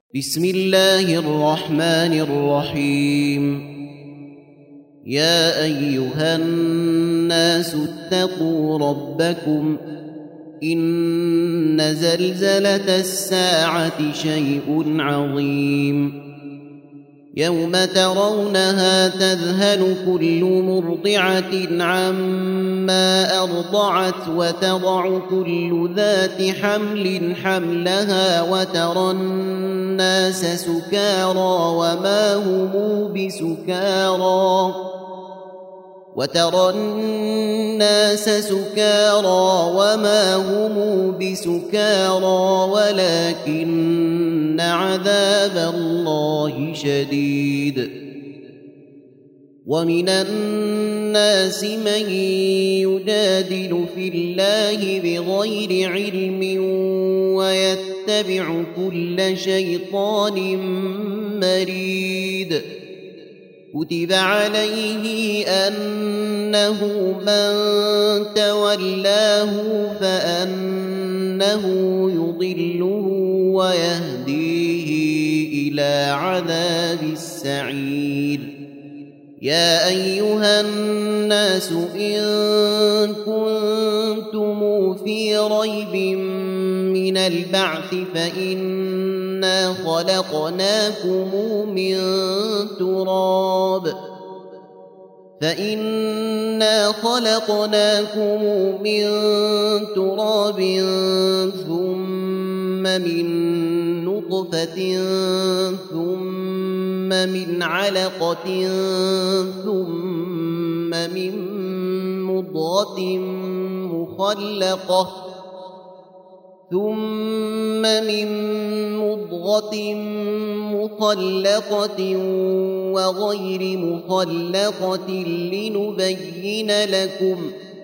بسم الله الرحمن الرحيم. يا أيها الناس اتقوا ربكم إن زلزلة الساعة شيء عظيم يوم ترونها تذهل كل مرضعة عما أرضعت وتضع كل ذات حمل حملها وترى الناس سكارى وما هم بسكارى ولكن عذاب الله شديد. ومن الناس من يجادل في الله بغير علم ويتبع كل شيطان مريد. كتب عليه أنه من تولاه فأنه يضله ويهديه إلى عذاب السعير. يا أيها الناس إن كنتم في ريب من البعث فإنا خلقناكم من تراب ثم من نطفة ثم من علقة ثم من مضغة مخلقة وغير مخلقة لنبين لكم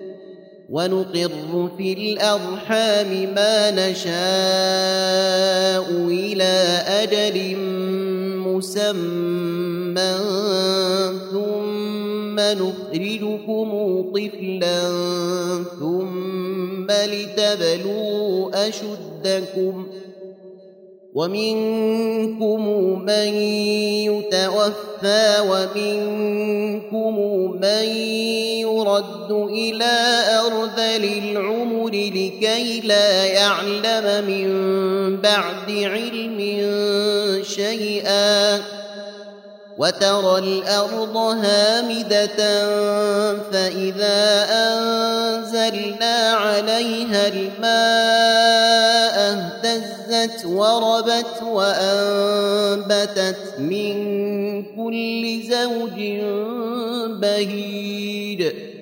ونقر في الأرحام ما نشاء إلى أجل مسمى ثم نخرجكم طفلا ثم لتبلغوا أشدكم ومنكم من يتوفى ومنكم من يرد إلى أرذل العمر لكي لا يعلم من بعد علم شيئا. وترى الأرض هامدة فإذا أنزلنا عليها الماء اهتزت وربت وأنبتت من كل زوج بهيج.